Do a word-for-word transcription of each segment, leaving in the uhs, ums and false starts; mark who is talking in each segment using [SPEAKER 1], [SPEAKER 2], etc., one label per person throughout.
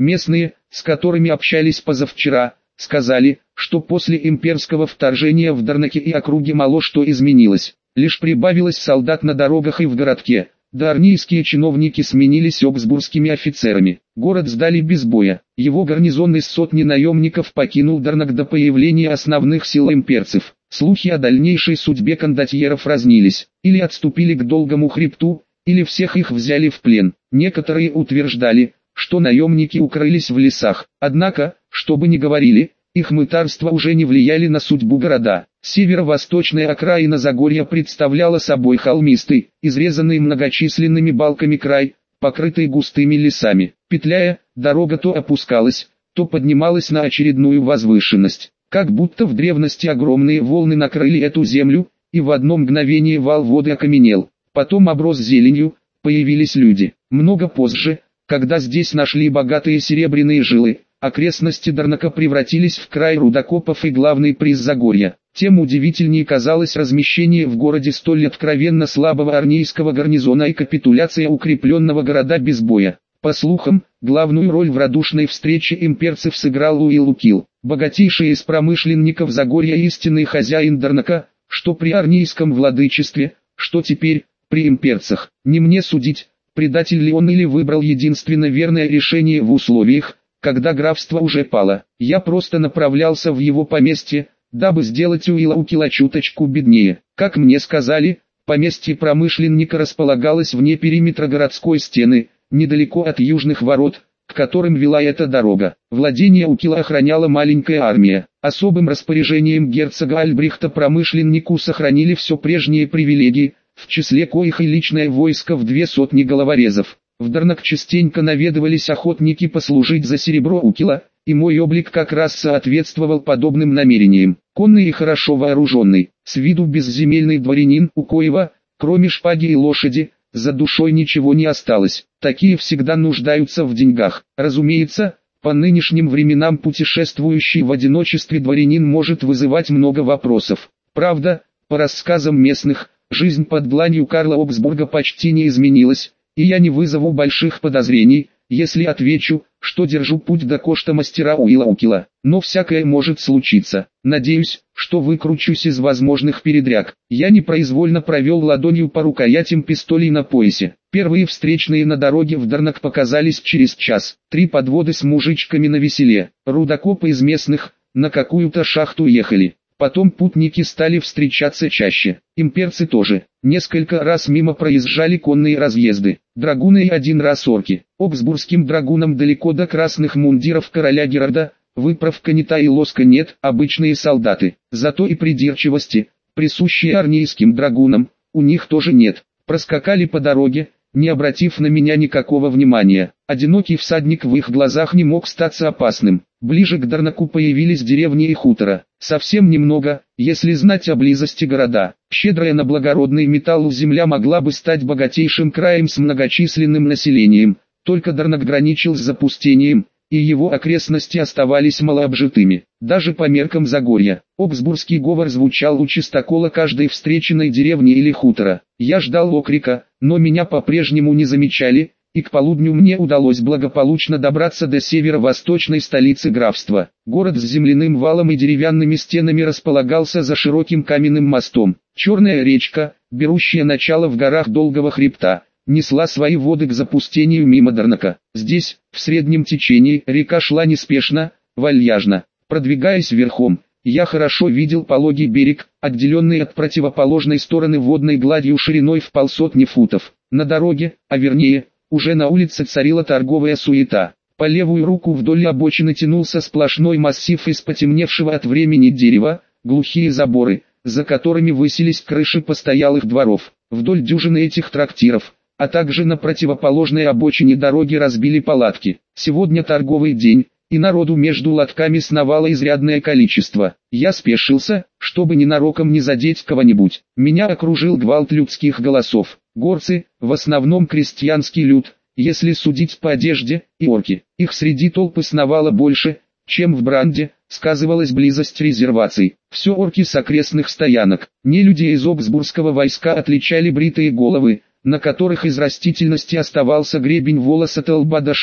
[SPEAKER 1] Местные, с которыми общались позавчера, сказали, что после имперского вторжения в Дарнаке и округе мало что изменилось. Лишь прибавилось солдат на дорогах и в городке, да армейские чиновники сменились обсбургскими офицерами. Город сдали без боя. Его гарнизон из сотни наемников покинул Дарнак до появления основных сил имперцев. Слухи о дальнейшей судьбе кондотьеров разнились. Или отступили к Долгому хребту, или всех их взяли в плен. Некоторые утверждали, что наемники укрылись в лесах. Однако, что бы ни говорили, их мытарства уже не влияли на судьбу города. Северо-восточная окраина Загорья представляла собой холмистый, изрезанный многочисленными балками край, покрытый густыми лесами. Петляя, дорога то опускалась, то поднималась на очередную возвышенность. Как будто в древности огромные волны накрыли эту землю, и в одно мгновение вал воды окаменел. Потом оброс зеленью, появились люди. Много позже, когда здесь нашли богатые серебряные жилы, окрестности Дарнака превратились в край рудокопов и главный приз Загорья. Тем удивительнее казалось размещение в городе столь откровенно слабого армейского гарнизона и капитуляция укрепленного города без боя. По слухам, главную роль в радушной встрече имперцев сыграл Уилл Укил, богатейший из промышленников Загорья и истинный хозяин Дарнака, что при армейском владычестве, что теперь, при имперцах. Не мне судить, предатель ли он или выбрал единственно верное решение в условиях, когда графство уже пало. Я просто направлялся в его поместье, дабы сделать Уилла Укила чуточку беднее. Как мне сказали, поместье промышленника располагалось вне периметра городской стены, недалеко от южных ворот, к которым вела эта дорога. Владение Укила охраняла маленькая армия. Особым распоряжением герцога Альбрехта промышленнику сохранили все прежние привилегии, в числе коих и личное войско в две сотни головорезов. В Дарнак частенько наведывались охотники послужить за серебро Укила, и мой облик как раз соответствовал подобным намерениям. Конный и хорошо вооруженный, с виду безземельный дворянин, у коего, кроме шпаги и лошади, за душой ничего не осталось. Такие всегда нуждаются в деньгах. Разумеется, по нынешним временам путешествующий в одиночестве дворянин может вызывать много вопросов. Правда, по рассказам местных, жизнь под дланью Карла Обсбурга почти не изменилась, и я не вызову больших подозрений, если отвечу, что держу путь до кошта мастера Уилла Укила. Но всякое может случиться. Надеюсь, что выкручусь из возможных передряг. Я непроизвольно провел ладонью по рукоятям пистолей на поясе. Первые встречные на дороге в Дарнак показались через час. Три подводы с мужичками на веселе. Рудокопы из местных, на какую-то шахту ехали. Потом путники стали встречаться чаще. Имперцы тоже. Несколько раз мимо проезжали конные разъезды. Драгуны и один раз орки. Обсбургским драгунам далеко до красных мундиров короля Герарда, выправка не та и лоска нет, обычные солдаты. Зато и придирчивости, присущие армейским драгунам, у них тоже нет. Проскакали по дороге, не обратив на меня никакого внимания. Одинокий всадник в их глазах не мог статься опасным. Ближе к Дарнаку появились деревни и хутора. Совсем немного, если знать о близости города. Щедрая на благородный металл земля могла бы стать богатейшим краем с многочисленным населением. Только Дарнак граничил с запустением, и его окрестности оставались малообжитыми. Даже по меркам Загорья, обсбургский говор звучал у чистокола каждой встреченной деревни или хутора. Я ждал окрика, но меня по-прежнему не замечали, и к полудню мне удалось благополучно добраться до северо-восточной столицы графства. Город с земляным валом и деревянными стенами располагался за широким каменным мостом. Черная речка, берущая начало в горах Долгого хребта, несла свои воды к запустению мимо Дарнака. Здесь, в среднем течении, река шла неспешно, вальяжно. Продвигаясь верхом, я хорошо видел пологий берег, отделенный от противоположной стороны водной гладью шириной в полсотни футов. На дороге, а вернее, уже на улице царила торговая суета. По левую руку вдоль обочины тянулся сплошной массив из потемневшего от времени дерева, глухие заборы, за которыми высились крыши постоялых дворов. Вдоль дюжины этих трактиров, а также на противоположной обочине дороги разбили палатки. Сегодня торговый день, и народу между лотками сновало изрядное количество. Я спешился, чтобы ненароком не задеть кого-нибудь. Меня окружил гвалт людских голосов. Горцы, в основном крестьянский люд, если судить по одежде, и орки. Их среди толпы сновало больше, чем в Бранде, сказывалась близость резерваций. Все орки с окрестных стоянок. Не люди из обсбургского войска отличали бритые головы, на которых из растительности оставался гребень волоса от лба до шеи,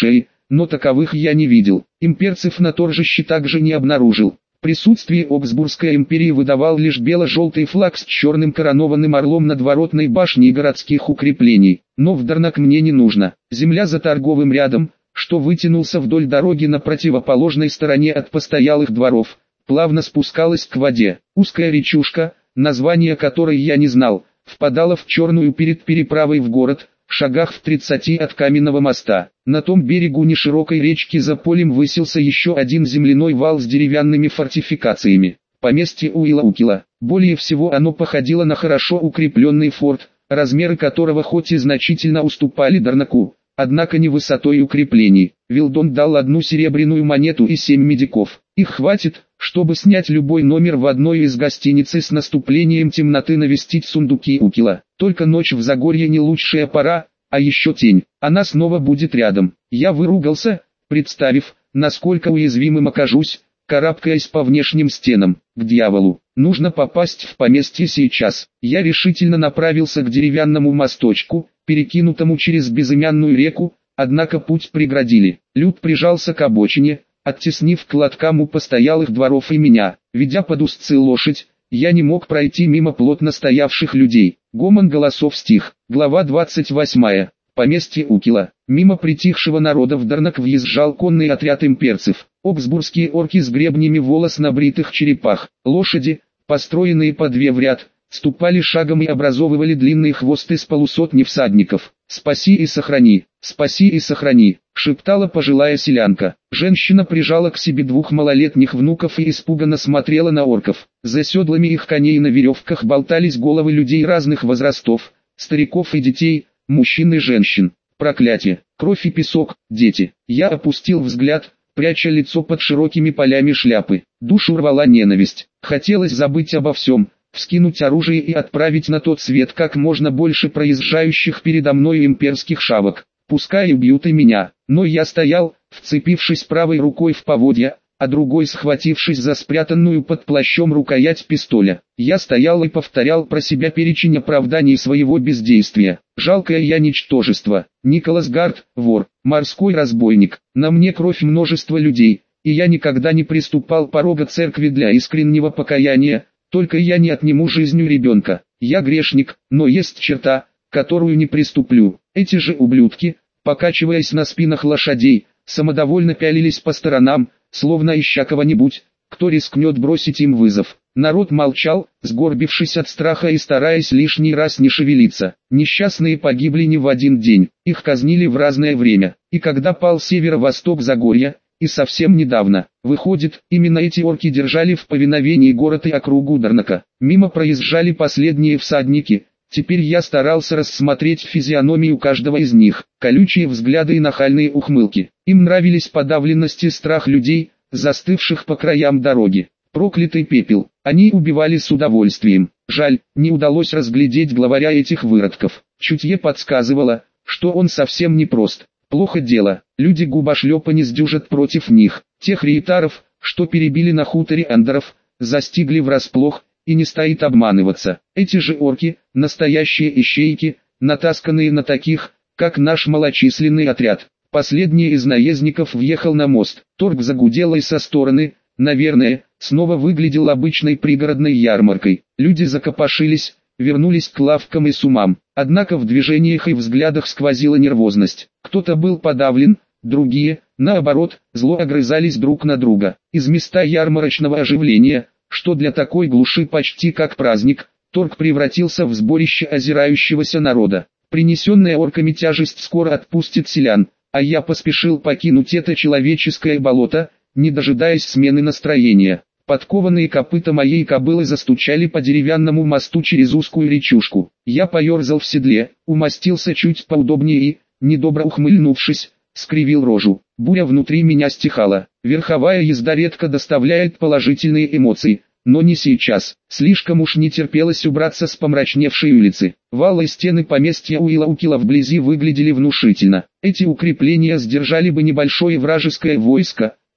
[SPEAKER 1] но таковых я не видел. Имперцев на торжище также не обнаружил. Присутствие Оксбургской империи выдавал лишь бело-желтый флаг с черным коронованным орлом над воротной башней городских укреплений. Но в Дарнак мне не нужно. Земля за торговым рядом, что вытянулся вдоль дороги на противоположной стороне от постоялых дворов, плавно спускалась к воде. Узкая речушка, название которой я не знал, впадала в Черную перед переправой в город, в шагах в тридцати от каменного моста. На том берегу неширокой речки за полем высился еще один земляной вал с деревянными фортификациями. Поместье Уилаукила. Более всего оно походило на хорошо укрепленный форт, размеры которого хоть и значительно уступали Дарнаку, однако не высотой укреплений. Вилдон дал одну серебряную монету и семь медиков. Их хватит, чтобы снять любой номер в одной из гостиниц и с наступлением темноты навестить сундуки Укила. Только ночь в Загорье не лучшая пора, а еще тень. Она снова будет рядом. Я выругался, представив, насколько уязвимым окажусь, карабкаясь по внешним стенам. К дьяволу. Нужно попасть в поместье сейчас. Я решительно направился к деревянному мосточку, перекинутому через безымянную реку, однако путь преградили. Люд прижался к обочине, оттеснив к лоткам у постоялых дворов и меня. Ведя под узцы лошадь, я не мог пройти мимо плотно стоявших людей. Гомон голосов стих. Глава двадцать восьмая. Поместье Укила. Мимо притихшего народа в Дарнак въезжал конный отряд имперцев. Оксбургские орки с гребнями волос на бритых черепах. Лошади, построенные по две в ряд, ступали шагом и образовывали длинные хвосты с полусотни всадников. «Спаси и сохрани, спаси и сохрани», — шептала пожилая селянка. Женщина прижала к себе двух малолетних внуков и испуганно смотрела на орков. За седлами их коней на веревках болтались головы людей разных возрастов, стариков и детей, мужчин и женщин. Проклятие, кровь и песок, дети. Я опустил взгляд, пряча лицо под широкими полями шляпы. Душу рвала ненависть. Хотелось забыть обо всем, вскинуть оружие и отправить на тот свет как можно больше проезжающих передо мной имперских шавок. Пускай убьют и меня, но я стоял, вцепившись правой рукой в поводья, а другой схватившись за спрятанную под плащом рукоять пистоля. Я стоял и повторял про себя перечень оправданий своего бездействия. Жалкое я ничтожество. Николас Гард, вор, морской разбойник. На мне кровь множества людей, и я никогда не приступал порога церкви для искреннего покаяния, только я не отниму жизнью ребенка. Я грешник, но есть черта, которую не приступлю. Эти же ублюдки, покачиваясь на спинах лошадей, самодовольно пялились по сторонам, словно ища кого-нибудь, кто рискнет бросить им вызов. Народ молчал, сгорбившись от страха и стараясь лишний раз не шевелиться. Несчастные погибли не в один день, их казнили в разное время. И когда пал северо-восток Загорья, и совсем недавно, выходит, именно эти орки держали в повиновении город и округу Дарнака. Мимо проезжали последние всадники. Теперь я старался рассмотреть физиономию каждого из них, колючие взгляды и нахальные ухмылки. Им нравились подавленность и страх людей, застывших по краям дороги. Проклятый пепел, они убивали с удовольствием. Жаль, не удалось разглядеть главаря этих выродков. Чутье подсказывало, что он совсем не прост. Плохо дело, люди губошлепа не сдюжат против них. Тех рейтаров, что перебили на хуторе андеров, застигли врасплох, и не стоит обманываться. Эти же орки, настоящие ищейки, натасканные на таких, как наш малочисленный отряд. Последний из наездников въехал на мост. Торг загудел и со стороны, наверное, снова выглядел обычной пригородной ярмаркой. Люди закопошились, вернулись к лавкам и сумам. Однако в движениях и взглядах сквозила нервозность. Кто-то был подавлен, другие, наоборот, зло огрызались друг на друга. Из места ярмарочного оживления, что для такой глуши почти как праздник, торг превратился в сборище озирающегося народа. Принесенная орками тяжесть скоро отпустит селян, а я поспешил покинуть это человеческое болото, не дожидаясь смены настроения. Подкованные копыта моей кобылы застучали по деревянному мосту через узкую речушку. Я поерзал в седле, умостился чуть поудобнее и, недобро ухмыльнувшись, скривил рожу. Буря внутри меня стихала. Верховая езда редко доставляет положительные эмоции, но не сейчас. Слишком уж не терпелось убраться с помрачневшей улицы. Валы и стены поместья Уилаукила вблизи выглядели внушительно. Эти укрепления сдержали бы небольшое вражеское войско,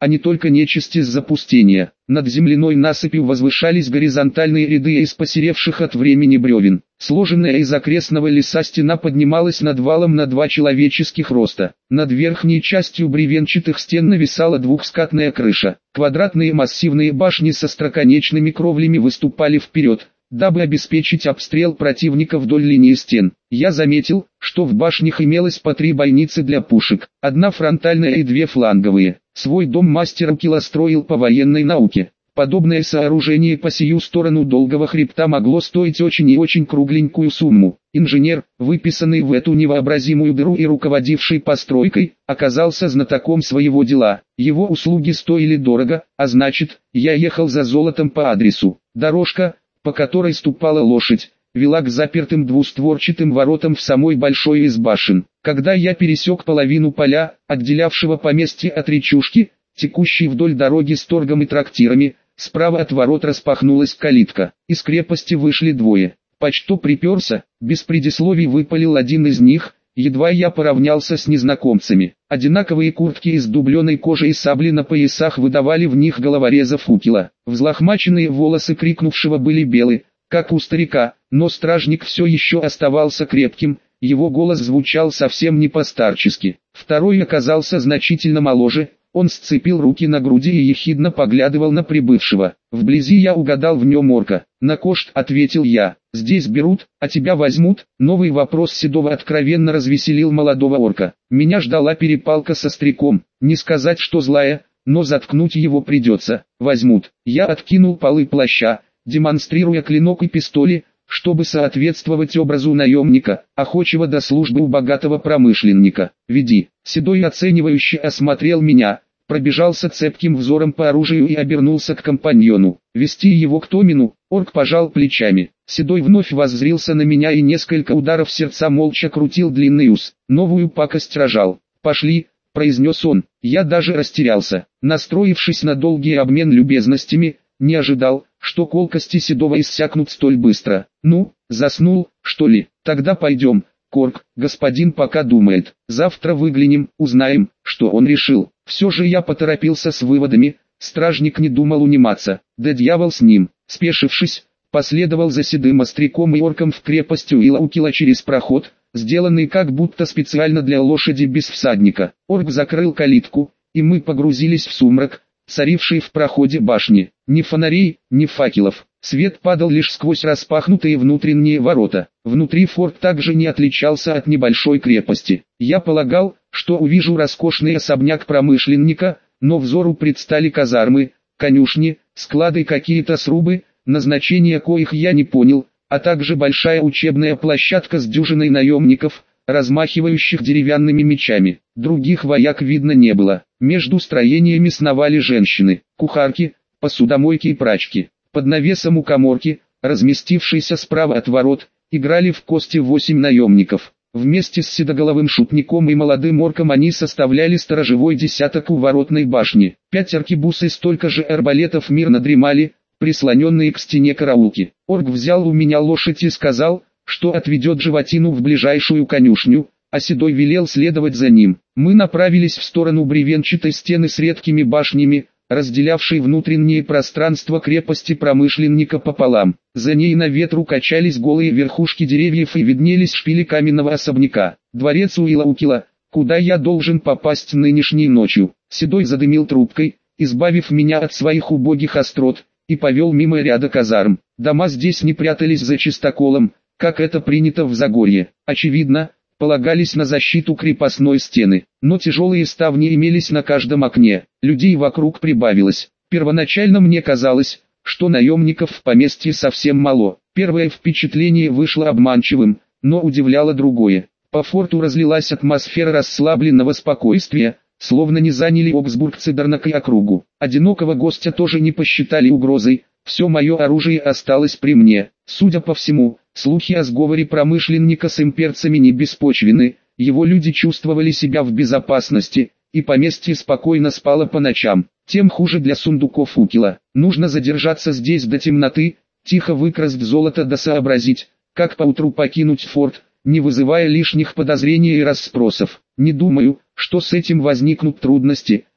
[SPEAKER 1] а не только нечисть из запустения. Над земляной насыпью возвышались горизонтальные ряды из посеревших от времени бревен. Сложенная из окрестного леса стена поднималась над валом на два человеческих роста. Над верхней частью бревенчатых стен нависала двухскатная крыша. Квадратные массивные башни со остроконечными кровлями выступали вперед, дабы обеспечить обстрел противника вдоль линии стен. Я заметил, что в башнях имелось по три бойницы для пушек, одна фронтальная и две фланговые. Свой дом мастер Укила строил по военной науке. Подобное сооружение по сию сторону долгого хребта могло стоить очень и очень кругленькую сумму. Инженер, выписанный в эту невообразимую дыру и руководивший постройкой, оказался знатоком своего дела. Его услуги стоили дорого, а значит, я ехал за золотом по адресу. Дорожка, по которой ступала лошадь, вела к запертым двустворчатым воротам в самой большой из башен. Когда я пересек половину поля, отделявшего поместье от речушки, текущей вдоль дороги с торгом и трактирами, справа от ворот распахнулась калитка. Из крепости вышли двое. Почто приперся, без предисловий выпалил один из них, едва я поравнялся с незнакомцами. Одинаковые куртки из дубленой кожи и сабли на поясах выдавали в них головорезов Укила. Взлохмаченные волосы крикнувшего были белы, как у старика, но стражник все еще оставался крепким, его голос звучал совсем не по-старчески. Второй оказался значительно моложе, он сцепил руки на груди и ехидно поглядывал на прибывшего. Вблизи я угадал в нем орка. «На кошт», — ответил я, — «здесь берут, а тебя возьмут». Новый вопрос Седова откровенно развеселил молодого орка. Меня ждала перепалка со стариком, не сказать, что злая, но заткнуть его придется. Возьмут. Я откинул полы плаща, демонстрируя клинок и пистоли, чтобы соответствовать образу наемника, охочего до службы у богатого промышленника. «Веди». Седой оценивающе осмотрел меня, пробежался цепким взором по оружию и обернулся к компаньону. «Вести его к Томину?» Орк пожал плечами. Седой вновь воззрился на меня и несколько ударов сердца молча крутил длинный ус. Новую пакость рожал. «Пошли», — произнес он. Я даже растерялся, настроившись на долгий обмен любезностями, не ожидал, что колкости Седова иссякнут столь быстро. «Ну, заснул, что ли? Тогда пойдем, Корк, господин пока думает. Завтра выглянем, узнаем, что он решил». Все же я поторопился с выводами, стражник не думал униматься, да дьявол с ним. Спешившись, последовал за седым остряком и орком в крепость Уилла-Укила через проход, сделанный как будто специально для лошади без всадника. Орк закрыл калитку, и мы погрузились в сумрак, царивший в проходе башни. Ни фонарей, ни факелов. Свет падал лишь сквозь распахнутые внутренние ворота. Внутри форт также не отличался от небольшой крепости. Я полагал, что увижу роскошный особняк промышленника, но взору предстали казармы, конюшни, склады, какие-то срубы, назначения коих я не понял, а также большая учебная площадка с дюжиной наемников, размахивающих деревянными мечами. Других вояк видно не было. Между строениями сновали женщины, кухарки, посудомойки и прачки. Под навесом у каморки, разместившейся справа от ворот, играли в кости восемь наемников. Вместе с седоголовым шутником и молодым орком они составляли сторожевой десяток у воротной башни. Пять аркебуз и столько же арбалетов мирно дремали, прислоненные к стене караулки. Орк взял у меня лошадь и сказал, что отведет животину в ближайшую конюшню, а Седой велел следовать за ним. Мы направились в сторону бревенчатой стены с редкими башнями, разделявшей внутреннее пространство крепости промышленника пополам. За ней на ветру качались голые верхушки деревьев и виднелись шпили каменного особняка. Дворец Уилла-Укила, куда я должен попасть нынешней ночью. Седой задымил трубкой, избавив меня от своих убогих острот, и повел мимо ряда казарм. Дома здесь не прятались за чистоколом, как это принято в Загорье. Очевидно, полагались на защиту крепостной стены, но тяжелые ставни имелись на каждом окне. Людей вокруг прибавилось. Первоначально мне казалось, что наемников в поместье совсем мало. Первое впечатление вышло обманчивым, но удивляло другое. По форту разлилась атмосфера расслабленного спокойствия, словно не заняли оксбургцы Дарнак и округу. Одинокого гостя тоже не посчитали угрозой. Все мое оружие осталось при мне. Судя по всему, слухи о сговоре промышленника с имперцами не беспочвены, его люди чувствовали себя в безопасности, и поместье спокойно спало по ночам. Тем хуже для сундуков Укила. Нужно задержаться здесь до темноты, тихо выкрасть золото да сообразить, как поутру покинуть форт, не вызывая лишних подозрений и расспросов. Не думаю, что с этим возникнут трудности,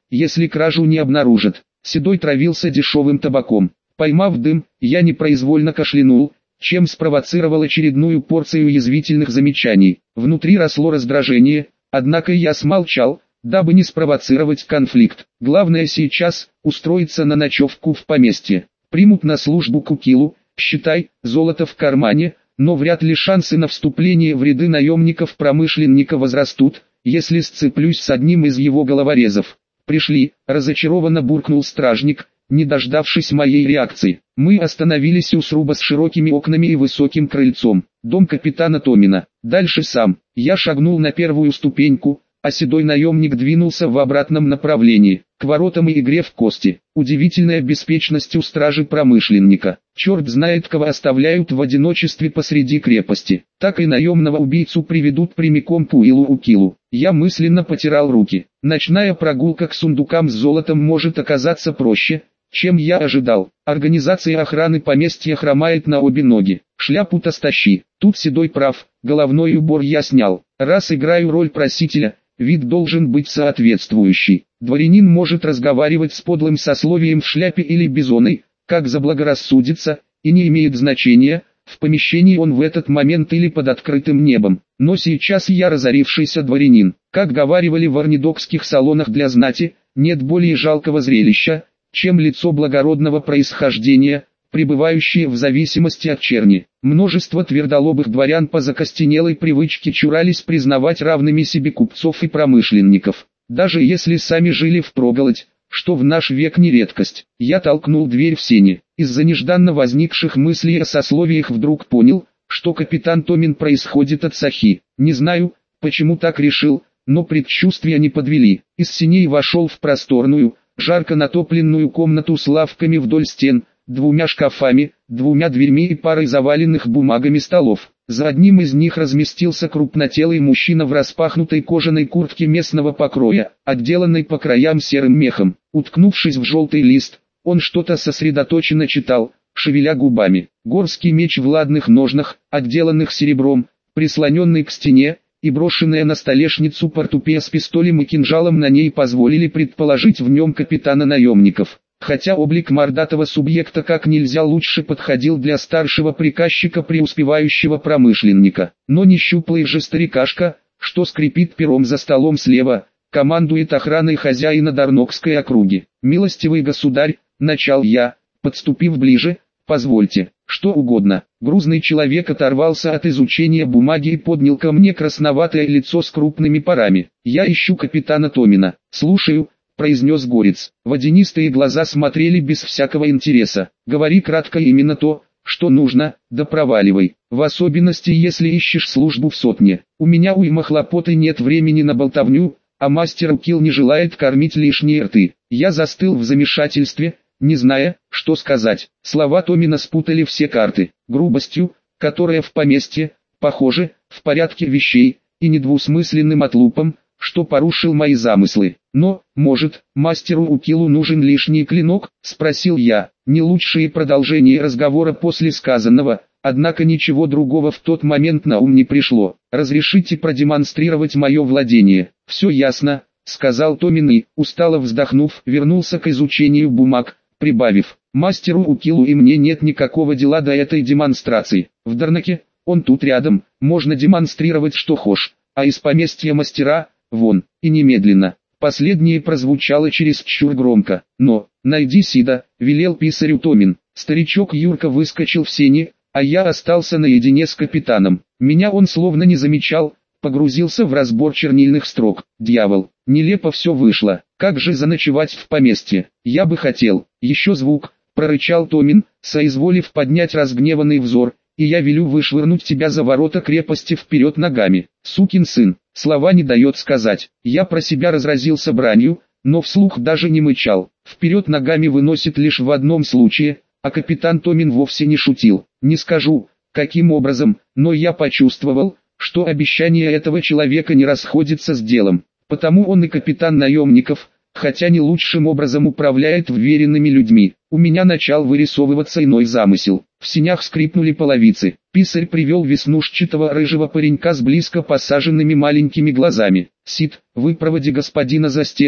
[SPEAKER 1] если кражу не обнаружат. Седой травился дешевым табаком. Поймав дым, я непроизвольно кашлянул, чем спровоцировал очередную порцию язвительных замечаний. Внутри росло раздражение, однако я смолчал, дабы не спровоцировать конфликт. Главное сейчас – устроиться на ночевку в поместье. Примут на службу к Укилу, считай, золото в кармане, но вряд ли шансы на вступление в ряды наемников-промышленника возрастут, если сцеплюсь с одним из его головорезов. «Пришли», – разочарованно буркнул стражник, не дождавшись моей реакции. Мы остановились у сруба с широкими окнами и высоким крыльцом. Дом капитана Томина. Дальше сам. Я шагнул на первую ступеньку, а седой наемник двинулся в обратном направлении, к воротам и игре в кости. Удивительная беспечность у стражи-промышленника. Черт знает, кого оставляют в одиночестве посреди крепости. Так и наемного убийцу приведут прямиком к Уиллу Укилу. Я мысленно потирал руки. Ночная прогулка к сундукам с золотом может оказаться проще, чем я ожидал. Организация охраны поместья хромает на обе ноги. Шляпу-то стащи. Тут Седой прав, головной убор я снял. Раз играю роль просителя, вид должен быть соответствующий. Дворянин может разговаривать с подлым сословием в шляпе или бизоной, как заблагорассудится, и не имеет значения, в помещении он в этот момент или под открытым небом. Но сейчас я разорившийся дворянин. Как говаривали в орнидокских салонах для знати, нет более жалкого зрелища, чем лицо благородного происхождения, пребывающее в зависимости от черни. Множество твердолобых дворян по закостенелой привычке чурались признавать равными себе купцов и промышленников, даже если сами жили впроголодь, что в наш век не редкость. Я толкнул дверь в сени. Из-за нежданно возникших мыслей о сословиях вдруг понял, что капитан Томин происходит от Сахи. Не знаю, почему так решил, но предчувствия не подвели. Из сеней вошел в просторную, жарко натопленную комнату с лавками вдоль стен, двумя шкафами, двумя дверьми и парой заваленных бумагами столов. За одним из них разместился крупнотелый мужчина в распахнутой кожаной куртке местного покроя, отделанной по краям серым мехом. Уткнувшись в желтый лист, он что-то сосредоточенно читал, шевеля губами. Горский меч в ладных ножнах, отделанных серебром, прислоненный к стене, и брошенная на столешницу портупея с пистолем и кинжалом на ней позволили предположить в нем капитана наемников. Хотя облик мордатого субъекта как нельзя лучше подходил для старшего приказчика преуспевающего промышленника. Но не щуплый же старикашка, что скрипит пером за столом слева, командует охраной хозяина Дарнокской округи. «Милостивый государь», — начал я, подступив ближе, — «позвольте, что угодно». Грузный человек оторвался от изучения бумаги и поднял ко мне красноватое лицо с крупными парами. «Я ищу капитана Томина». «Слушаю», — произнес горец. Водянистые глаза смотрели без всякого интереса. «Говори кратко именно то, что нужно, да проваливай. В особенности, если ищешь службу в сотне. У меня уйма хлопот и нет времени на болтовню, а мастер Укил не желает кормить лишние рты». Я застыл в замешательстве, не зная, что сказать. Слова Томина спутали все карты. Грубостью, которая в поместье, похоже, в порядке вещей, и недвусмысленным отлупом, что порушил мои замыслы. «Но, может, мастеру Укилу нужен лишний клинок?» – спросил я. Не лучшее продолжение разговора после сказанного, однако ничего другого в тот момент на ум не пришло. «Разрешите продемонстрировать мое владение?» «Все ясно», – сказал Томин и, устало вздохнув, вернулся к изучению бумаг, прибавив: «Мастеру Укилу и мне нет никакого дела до этой демонстрации. В Дарнаке, он тут рядом, можно демонстрировать что хошь, а из поместья мастера, вон, и немедленно». Последнее прозвучало чересчур громко. «Но, найди Сида», — велел писарю Томин. Старичок Юрка выскочил в сени, а я остался наедине с капитаном. Меня он словно не замечал, погрузился в разбор чернильных строк. Дьявол, нелепо все вышло. Как же заночевать в поместье? Я бы хотел. Еще звук, прорычал Томин, соизволив поднять разгневанный взор, и я велю вышвырнуть тебя за ворота крепости вперед ногами. Сукин сын. Слова не дает сказать. Я про себя разразился бранью, но вслух даже не мычал. Вперед ногами выносит лишь в одном случае, а капитан Томин вовсе не шутил. Не скажу, каким образом, но я почувствовал, что обещание этого человека не расходится с делом. Потому он и капитан наемников, хотя не лучшим образом управляет вверенными людьми. У меня начал вырисовываться иной замысел. В сенях скрипнули половицы. Писарь привел веснушчатого рыжего паренька с близко посаженными маленькими глазами. «Сид, выпроводи господина за стены»,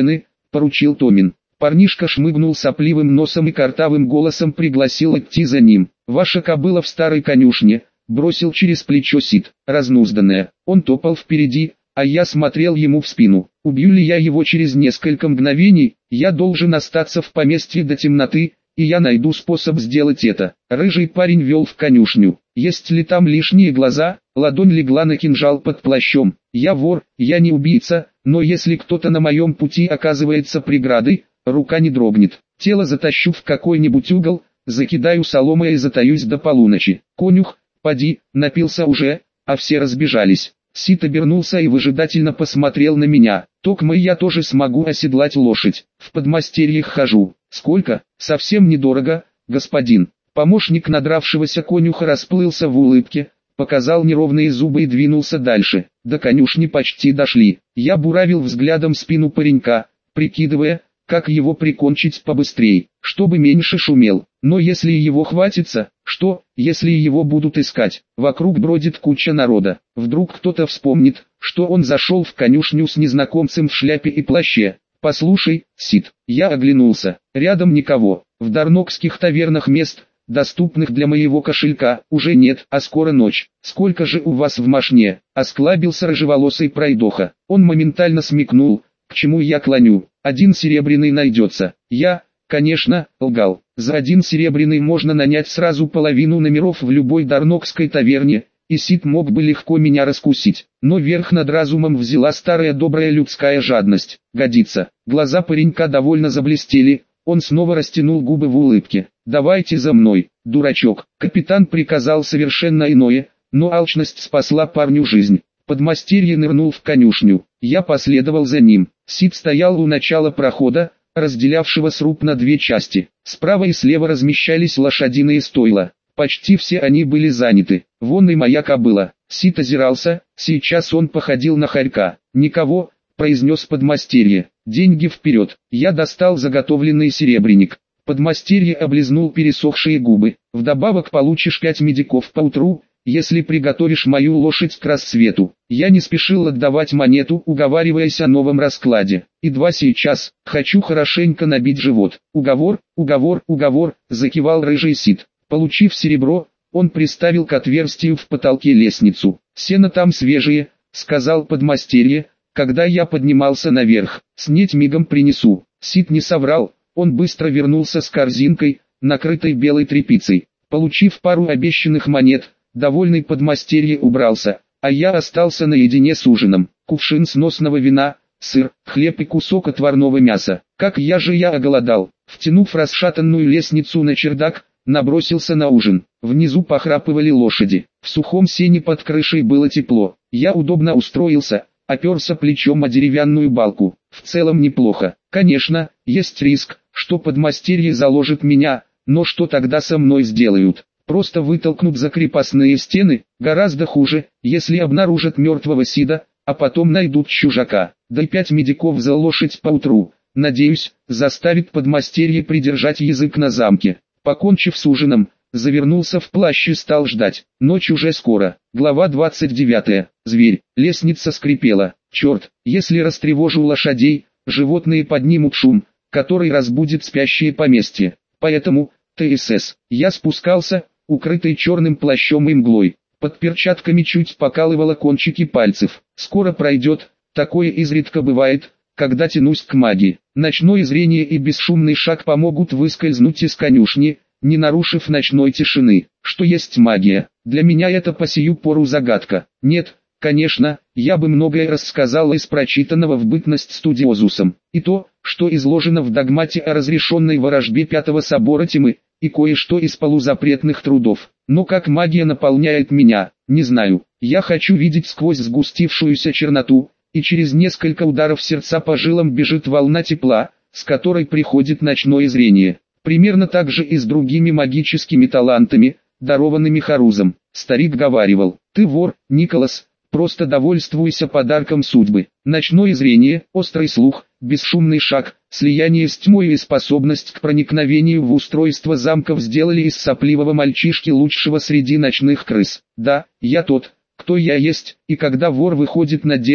[SPEAKER 1] поручил Томин. Парнишка шмыгнул сопливым носом и картавым голосом пригласил идти за ним. «Ваша кобыла в старой конюшне», — бросил через плечо Сид, разнузданная. Он топал впереди, а я смотрел ему в спину. Убью ли я его через несколько мгновений? Я должен остаться в поместье до темноты, и я найду способ сделать это. Рыжий парень вел в конюшню. Есть ли там лишние глаза? Ладонь легла на кинжал под плащом. Я вор, я не убийца, но если кто-то на моем пути оказывается преградой, рука не дрогнет. Тело затащу в какой-нибудь угол, закидаю соломой и затаюсь до полуночи. Конюх, поди, напился уже, а все разбежались. Сид обернулся и выжидательно посмотрел на меня. Токма я тоже смогу оседлать лошадь. В подмастерьях хожу. Сколько? Совсем недорого, господин. Помощник надравшегося конюха расплылся в улыбке, показал неровные зубы и двинулся дальше. До конюшни почти дошли. Я буравил взглядом спину паренька, прикидывая, как его прикончить побыстрее, чтобы меньше шумел. Но если его хватится, что, если его будут искать? Вокруг бродит куча народа. Вдруг кто-то вспомнит, что он зашел в конюшню с незнакомцем в шляпе и плаще. «Послушай, Сид». Я оглянулся. Рядом никого. В дарнокских тавернах мест, доступных для моего кошелька, уже нет, а скоро ночь. «Сколько же у вас в мошне?» — осклабился рыжеволосый пройдоха. Он моментально смекнул, к чему я клоню. «Один серебряный найдется». Я, конечно, лгал. За один серебряный можно нанять сразу половину номеров в любой дарнокской таверне, и Сид мог бы легко меня раскусить. Но верх над разумом взяла старая добрая людская жадность. Годится. Глаза паренька довольно заблестели, он снова растянул губы в улыбке. «Давайте за мной, дурачок». Капитан приказал совершенно иное, но алчность спасла парню жизнь. Подмастерье нырнул в конюшню. Я последовал за ним. Сид стоял у начала прохода, разделявшего сруб на две части. Справа и слева размещались лошадиные стойла. Почти все они были заняты. Вон и моя кобыла. Сид озирался, сейчас он походил на хорька. «Никого», — произнес подмастерье. «Деньги вперед». Я достал заготовленный серебряник. Подмастерье облизнул пересохшие губы. «Вдобавок получишь пять медиков поутру, если приготовишь мою лошадь к рассвету». Я не спешил отдавать монету, уговариваясь о новом раскладе. «И два сейчас, хочу хорошенько набить живот». «Уговор, уговор, уговор», — закивал рыжий Сид. Получив серебро, он приставил к отверстию в потолке лестницу. «Сено там свежее», — сказал подмастерье, когда я поднимался наверх. «Снеть мигом принесу». Сид не соврал, он быстро вернулся с корзинкой, накрытой белой тряпицей. Получив пару обещанных монет, довольный подмастерье убрался, а я остался наедине с ужином. Кувшин сносного вина, сыр, хлеб и кусок отварного мяса. Как я же я оголодал. Втянув расшатанную лестницу на чердак, набросился на ужин. Внизу похрапывали лошади. В сухом сене под крышей было тепло. Я удобно устроился, оперся плечом о деревянную балку. В целом неплохо. Конечно, есть риск, что подмастерье заложит меня, но что тогда со мной сделают? Просто вытолкнут за крепостные стены. Гораздо хуже, если обнаружат мертвого Сида, а потом найдут чужака. Да и пять медиков за лошадь поутру, надеюсь, заставит подмастерье придержать язык на замке. Покончив с ужином, завернулся в плащ и стал ждать. Ночь уже скоро. Глава двадцать девятая. Зверь. Лестница скрипела. Черт, если растревожу лошадей, животные поднимут шум, который разбудит спящее поместье. Поэтому, ТСС, я спускался, укрытый черным плащом и мглой. Под перчатками чуть покалывало кончики пальцев. Скоро пройдет, такое изредка бывает, когда тянусь к магии. Ночное зрение и бесшумный шаг помогут выскользнуть из конюшни, не нарушив ночной тишины. Что есть магия? Для меня это по сию пору загадка. Нет, конечно, я бы многое рассказал из прочитанного в бытность студиозусом. И то, что изложено в догмате о разрешенной ворожбе Пятого собора тьмы, и кое-что из полузапретных трудов. Но как магия наполняет меня, не знаю. Я хочу видеть сквозь сгустившуюся черноту, и через несколько ударов сердца по жилам бежит волна тепла, с которой приходит ночное зрение. Примерно так же и с другими магическими талантами, дарованными Харузом. Старик говаривал: «Ты вор, Николас, просто довольствуйся подарком судьбы». Ночное зрение, острый слух, бесшумный шаг, слияние с тьмой и способность к проникновению в устройство замков сделали из сопливого мальчишки лучшего среди ночных крыс. Да, я тот, кто я есть, и когда вор выходит на дело,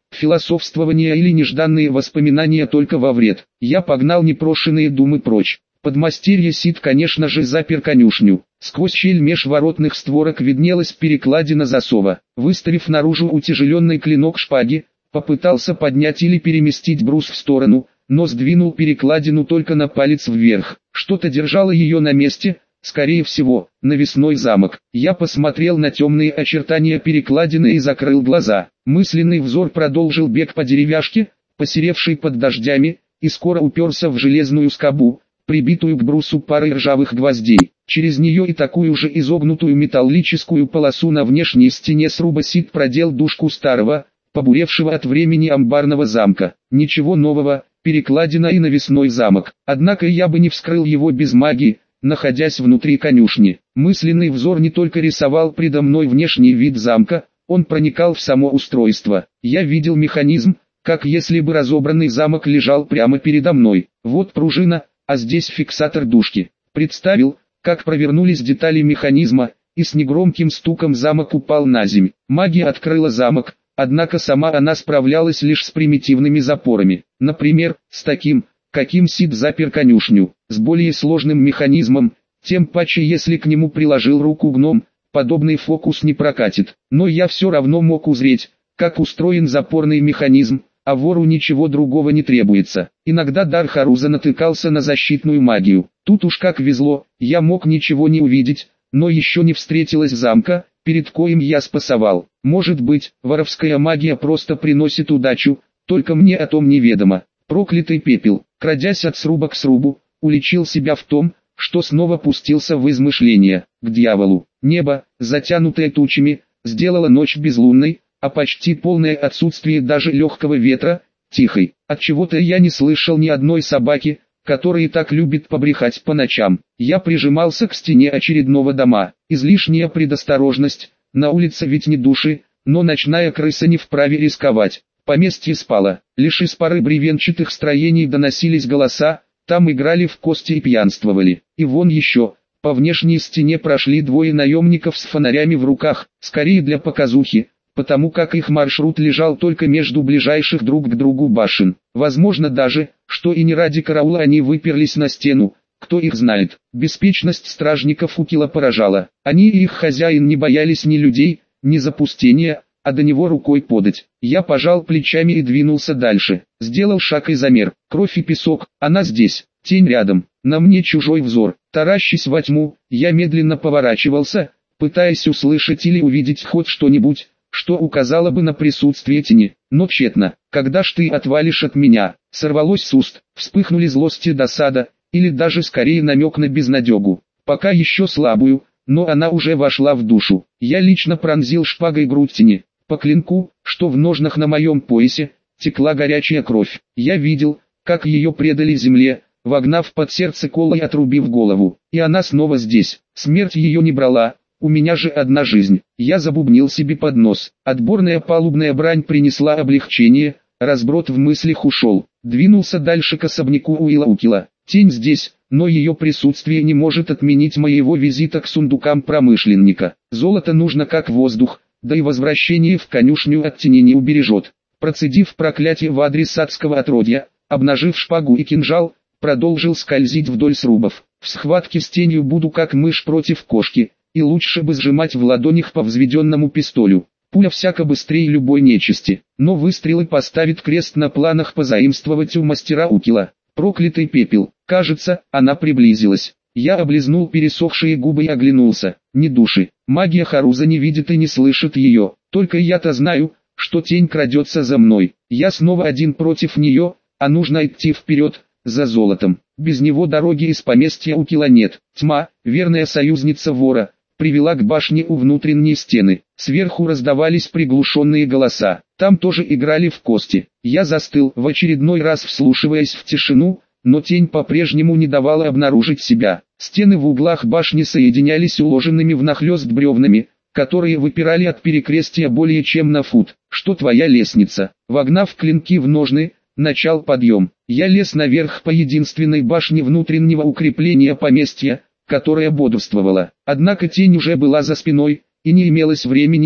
[SPEAKER 1] Философствование или нежданные воспоминания только во вред. Я погнал непрошенные думы прочь. Подмастерье Сид, конечно же, запер конюшню. Сквозь щель меж воротных створок виднелась перекладина засова. Выставив наружу утяжеленный клинок шпаги, попытался поднять или переместить брус в сторону, но сдвинул перекладину только на палец вверх. Что-то держало ее на месте, скорее всего, навесной замок. Я посмотрел на темные очертания перекладины и закрыл глаза. Мысленный взор продолжил бег по деревяшке, посеревшей под дождями, и скоро уперся в железную скобу, прибитую к брусу парой ржавых гвоздей. Через нее и такую же изогнутую металлическую полосу на внешней стене сруба Сид продел дужку старого, побуревшего от времени амбарного замка. Ничего нового, перекладина и навесной замок. Однако я бы не вскрыл его без магии, находясь внутри конюшни. Мысленный взор не только рисовал предо мной внешний вид замка, он проникал в само устройство. Я видел механизм, как если бы разобранный замок лежал прямо передо мной. Вот пружина, а здесь фиксатор дужки. Представил, как провернулись детали механизма, и с негромким стуком замок упал на земь. Магия открыла замок, однако сама она справлялась лишь с примитивными запорами. Например, с таким, каким Сид запер конюшню. С более сложным механизмом, тем паче если к нему приложил руку гном, подобный фокус не прокатит. Но я все равно мог узреть, как устроен запорный механизм, а вору ничего другого не требуется. Иногда дар Харуза натыкался на защитную магию. Тут уж как везло, я мог ничего не увидеть, но еще не встретилась замка, перед коим я спасовал. Может быть, воровская магия просто приносит удачу, только мне о том неведомо. Проклятый пепел, крадясь от сруба к срубу, уличил себя в том, что снова пустился в измышления. К дьяволу. Небо, затянутое тучами, сделало ночь безлунной, а почти полное отсутствие даже легкого ветра, тихой. Отчего-то я не слышал ни одной собаки, которая так любит побрехать по ночам. Я прижимался к стене очередного дома. Излишняя предосторожность, на улице ведь не души, но ночная крыса не вправе рисковать. Поместье спало, лишь из пары бревенчатых строений доносились голоса, там играли в кости и пьянствовали. И вон еще, по внешней стене прошли двое наемников с фонарями в руках, скорее для показухи, потому как их маршрут лежал только между ближайших друг к другу башен. Возможно даже, что и не ради караула они выперлись на стену, кто их знает. Беспечность стражников Укила поражала. Они и их хозяин не боялись ни людей, ни запустения, а до него рукой подать. Я пожал плечами и двинулся дальше. Сделал шаг и замер. Кровь и песок, она здесь, тень рядом, на мне чужой взор. Таращась во тьму, я медленно поворачивался, пытаясь услышать или увидеть хоть что-нибудь, что указало бы на присутствие тени, но тщетно. Когда ж ты отвалишь от меня? Сорвалось с уст, вспыхнули злость и досада, или даже скорее намек на безнадегу. Пока еще слабую, но она уже вошла в душу. Я лично пронзил шпагой грудь тени. По клинку, что в ножнах на моем поясе, текла горячая кровь. Я видел, как ее предали земле, вогнав под сердце кол и отрубив голову. И она снова здесь. Смерть ее не брала. У меня же одна жизнь. Я забубнил себе под нос. Отборная палубная брань принесла облегчение, разброд в мыслях ушел. Двинулся дальше к особняку Уилла Укила. Тень здесь, но ее присутствие не может отменить моего визита к сундукам промышленника. Золото нужно как воздух, да и возвращение в конюшню от тени не убережет. Процедив проклятие в адрес адского отродья, обнажив шпагу и кинжал, продолжил скользить вдоль срубов. В схватке с тенью буду как мышь против кошки, и лучше бы сжимать в ладонях по взведенному пистолю. Пуля всяко быстрее любой нечисти, но выстрелы поставит крест на планах позаимствовать у мастера Укила. Проклятый пепел, кажется, она приблизилась. Я облизнул пересохшие губы и оглянулся. Ни души, магия Харуза не видит и не слышит ее. Только я-то знаю, что тень крадется за мной. Я снова один против нее, а нужно идти вперед, за золотом. Без него дороги из поместья Укила нет. Тьма, верная союзница вора, привела к башне у внутренней стены. Сверху раздавались приглушенные голоса. Там тоже играли в кости. Я застыл, в очередной раз вслушиваясь в тишину, но тень по-прежнему не давала обнаружить себя. Стены в углах башни соединялись уложенными внахлёст бревнами, которые выпирали от перекрестия более чем на фут. Что твоя лестница? Вогнав клинки в ножны, начал подъем. Я лез наверх по единственной башне внутреннего укрепления поместья, которая бодрствовала. Однако тень уже была за спиной, и не имелось времени,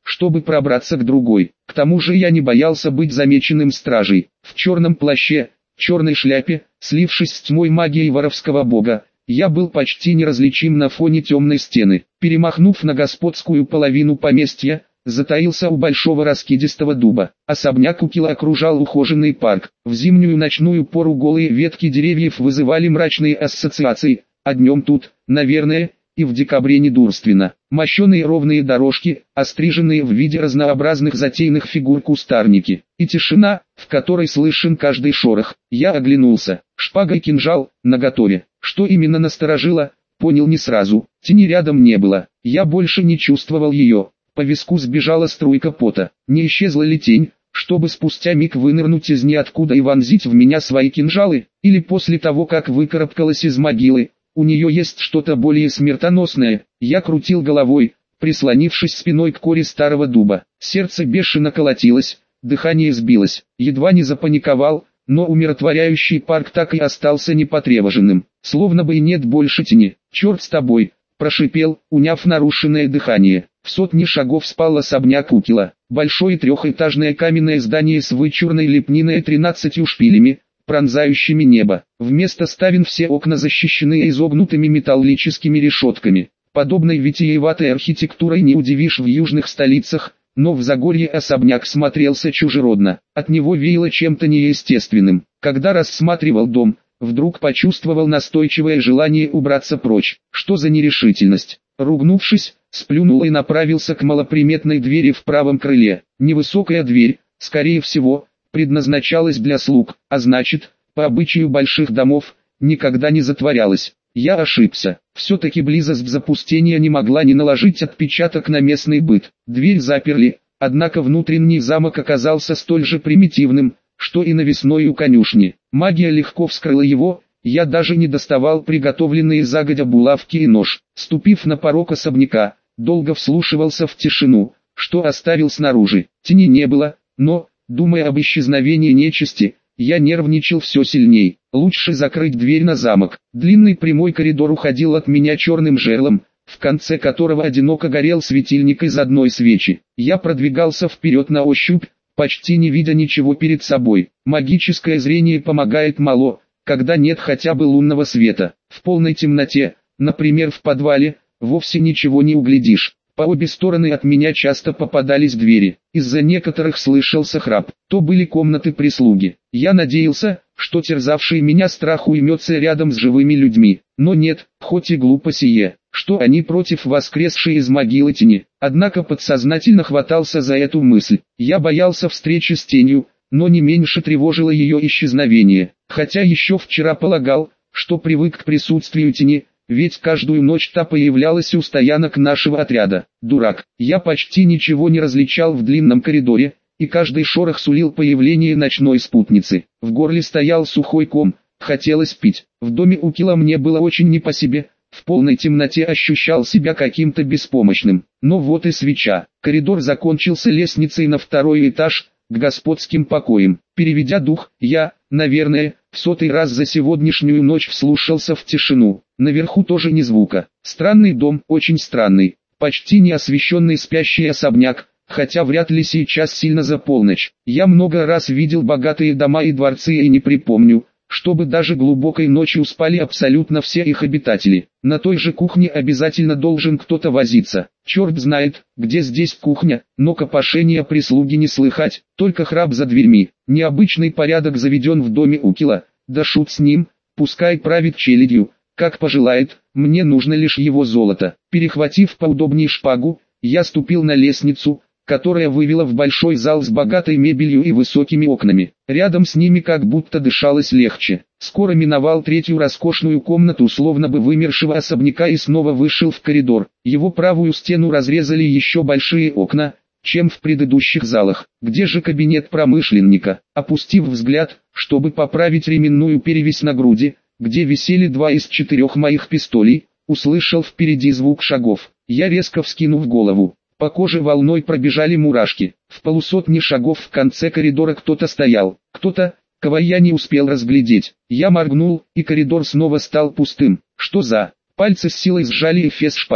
[SPEAKER 1] чтобы пробраться к другой. К тому же я не боялся быть замеченным стражей. В черном плаще, черной шляпе, слившись с тьмой магии воровского бога, я был почти неразличим на фоне темной стены. Перемахнув на господскую половину поместья, затаился у большого раскидистого дуба. Особняк Укила окружал ухоженный парк. В зимнюю ночную пору голые ветки деревьев вызывали мрачные ассоциации, а днем тут, наверное, и в декабре недурственно. Мощеные ровные дорожки, остриженные в виде разнообразных затейных фигур кустарники, и тишина, в которой слышен каждый шорох. Я оглянулся, шпага и кинжал, наготове. Что именно насторожило, понял не сразу. Тени рядом не было, я больше не чувствовал ее. По виску сбежала струйка пота. Не исчезла ли тень, чтобы спустя миг вынырнуть из ниоткуда и вонзить в меня свои кинжалы, или после того, как выкарабкалась из могилы, у нее есть что-то более смертоносное. Я крутил головой, прислонившись спиной к коре старого дуба. Сердце бешено колотилось, дыхание сбилось. Едва не запаниковал, но умиротворяющий парк так и остался непотревоженным. Словно бы и нет больше тени. «Черт с тобой!» – прошипел, уняв нарушенное дыхание. В сотне шагов спал особняк Укила. Большое трехэтажное каменное здание с вычурной лепниной тринадцатью шпилями, пронзающими небо. Вместо ставен все окна защищены изогнутыми металлическими решетками. Подобной витиеватой архитектурой не удивишь в южных столицах, но в Загорье особняк смотрелся чужеродно. От него веяло чем-то неестественным. Когда рассматривал дом, вдруг почувствовал настойчивое желание убраться прочь. Что за нерешительность? Ругнувшись, сплюнул и направился к малоприметной двери в правом крыле. Невысокая дверь, скорее всего, предназначалась для слуг, а значит, по обычаю больших домов, никогда не затворялась. Я ошибся. Все-таки близость запустения не могла не наложить отпечаток на местный быт. Дверь заперли, однако внутренний замок оказался столь же примитивным, что и навесной у конюшни. Магия легко вскрыла его, я даже не доставал приготовленные загодя булавки и нож. Ступив на порог особняка, долго вслушивался в тишину, что оставил снаружи. Тени не было, но, думая об исчезновении нечисти, я нервничал все сильней. Лучше закрыть дверь на замок. Длинный прямой коридор уходил от меня черным жерлом, в конце которого одиноко горел светильник из одной свечи. Я продвигался вперед на ощупь, почти не видя ничего перед собой. Магическое зрение помогает мало, когда нет хотя бы лунного света. В полной темноте, например в подвале, вовсе ничего не углядишь. По обе стороны от меня часто попадались двери. Из-за некоторых слышался храп. То были комнаты прислуги. Я надеялся, что терзавший меня страх уймется рядом с живыми людьми. Но нет, хоть и глупо сие, что они против воскресшей из могилы тени. Однако подсознательно хватался за эту мысль. Я боялся встречи с тенью, но не меньше тревожило ее исчезновение. Хотя еще вчера полагал, что привык к присутствию тени, ведь каждую ночь та появлялась у стоянок нашего отряда. Дурак, я почти ничего не различал в длинном коридоре, и каждый шорох сулил появление ночной спутницы. В горле стоял сухой ком, хотелось пить. В доме Укила мне было очень не по себе, в полной темноте ощущал себя каким-то беспомощным. Но вот и свеча. Коридор закончился лестницей на второй этаж, к господским покоям. Переведя дух, я, наверное, в сотый раз за сегодняшнюю ночь вслушался в тишину. Наверху тоже ни звука. Странный дом, очень странный, почти не освещенный спящий особняк, хотя вряд ли сейчас сильно за полночь. Я много раз видел богатые дома и дворцы и не припомню, чтобы даже глубокой ночью спали абсолютно все их обитатели. На той же кухне обязательно должен кто-то возиться. Черт знает, где здесь кухня, но копошения прислуги не слыхать, только храп за дверьми. Необычный порядок заведен в доме Укила, да шут с ним, пускай правит челядью, как пожелает, мне нужно лишь его золото. Перехватив поудобнее шпагу, я ступил на лестницу, которая вывела в большой зал с богатой мебелью и высокими окнами. Рядом с ними как будто дышалось легче. Скоро миновал третью роскошную комнату словно бы вымершего особняка и снова вышел в коридор. Его правую стену разрезали еще большие окна, чем в предыдущих залах. Где же кабинет промышленника? Опустив взгляд, чтобы поправить ременную перевязь на груди, где висели два из четырех моих пистолей, услышал впереди звук шагов. Я резко вскинув голову. По коже волной пробежали мурашки. В полусотни шагов в конце коридора кто-то стоял. Кто-то, кого я не успел разглядеть. Я моргнул, и коридор снова стал пустым. Что за... Пальцы с силой сжали эфес шпаги.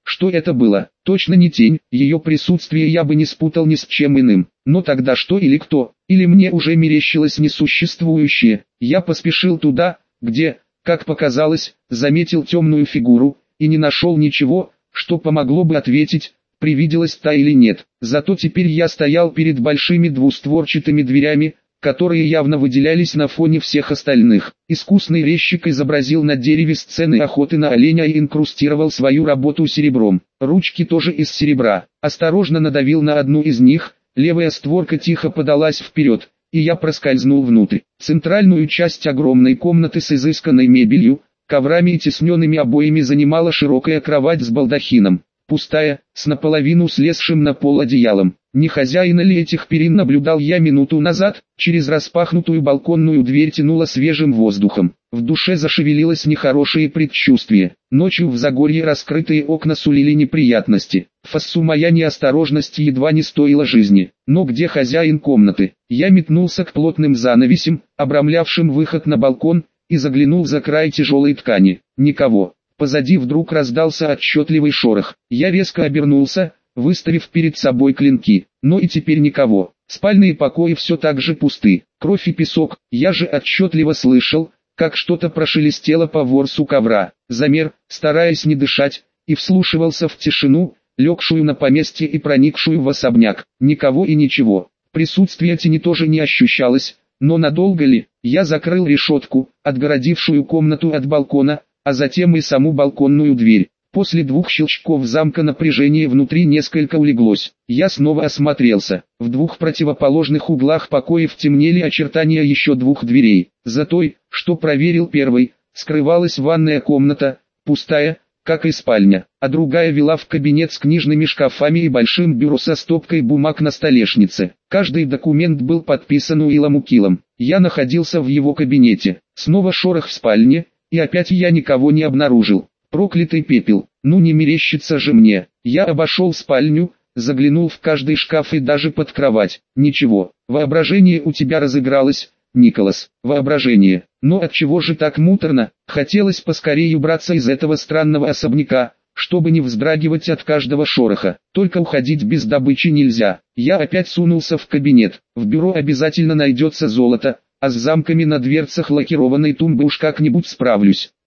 [SPEAKER 1] Что это было? Точно не тень, ее присутствие я бы не спутал ни с чем иным. Но тогда что или кто? Или мне уже мерещилось несуществующее? Я поспешил туда, где, как показалось, заметил темную фигуру, и не нашел ничего, что помогло бы ответить, привиделась та или нет. Зато теперь я стоял перед большими двустворчатыми дверями, которые явно выделялись на фоне всех остальных. Искусный резчик изобразил на дереве сцены охоты на оленя и инкрустировал свою работу серебром. Ручки тоже из серебра. Осторожно надавил на одну из них, левая створка тихо подалась вперед, и я проскользнул внутрь. Центральную часть огромной комнаты с изысканной мебелью, коврами и тисненными обоями занимала широкая кровать с балдахином. Пустая, с наполовину слезшим на пол одеялом. Не хозяина ли этих перин наблюдал я минуту назад? Через распахнутую балконную дверь тянуло свежим воздухом. В душе зашевелилось нехорошее предчувствие. Ночью в Загорье раскрытые окна сулили неприятности. Фассу моя неосторожность едва не стоила жизни. Но где хозяин комнаты? Я метнулся к плотным занавесям, обрамлявшим выход на балкон, и заглянул за край тяжелой ткани. Никого. Позади вдруг раздался отчетливый шорох. Я резко обернулся, выставив перед собой клинки. Но и теперь никого. Спальные покои все так же пусты. Кровь и песок. Я же отчетливо слышал, как что-то прошелестело по ворсу ковра. Замер, стараясь не дышать, и вслушивался в тишину, легшую на поместье и проникшую в особняк. Никого и ничего. Присутствие тени тоже не ощущалось. Но надолго ли? Я закрыл решетку, отгородившую комнату от балкона, а затем и саму балконную дверь. После двух щелчков замка напряжение внутри несколько улеглось. Я снова осмотрелся. В двух противоположных углах покоев темнели очертания еще двух дверей. За той, что проверил первой, скрывалась ванная комната, пустая, как и спальня, а другая вела в кабинет с книжными шкафами и большим бюро со стопкой бумаг на столешнице. Каждый документ был подписан Уиллом Укилом. Я находился в его кабинете. Снова шорох в спальне. И опять я никого не обнаружил. Проклятый пепел, ну не мерещится же мне. Я обошел спальню, заглянул в каждый шкаф и даже под кровать. Ничего, воображение у тебя разыгралось, Николас. Воображение. Но отчего же так муторно? Хотелось поскорее убраться из этого странного особняка, чтобы не вздрагивать от каждого шороха. Только уходить без добычи нельзя. Я опять сунулся в кабинет. В бюро обязательно найдется золото. А с замками на дверцах лакированной тумбы уж как-нибудь справлюсь.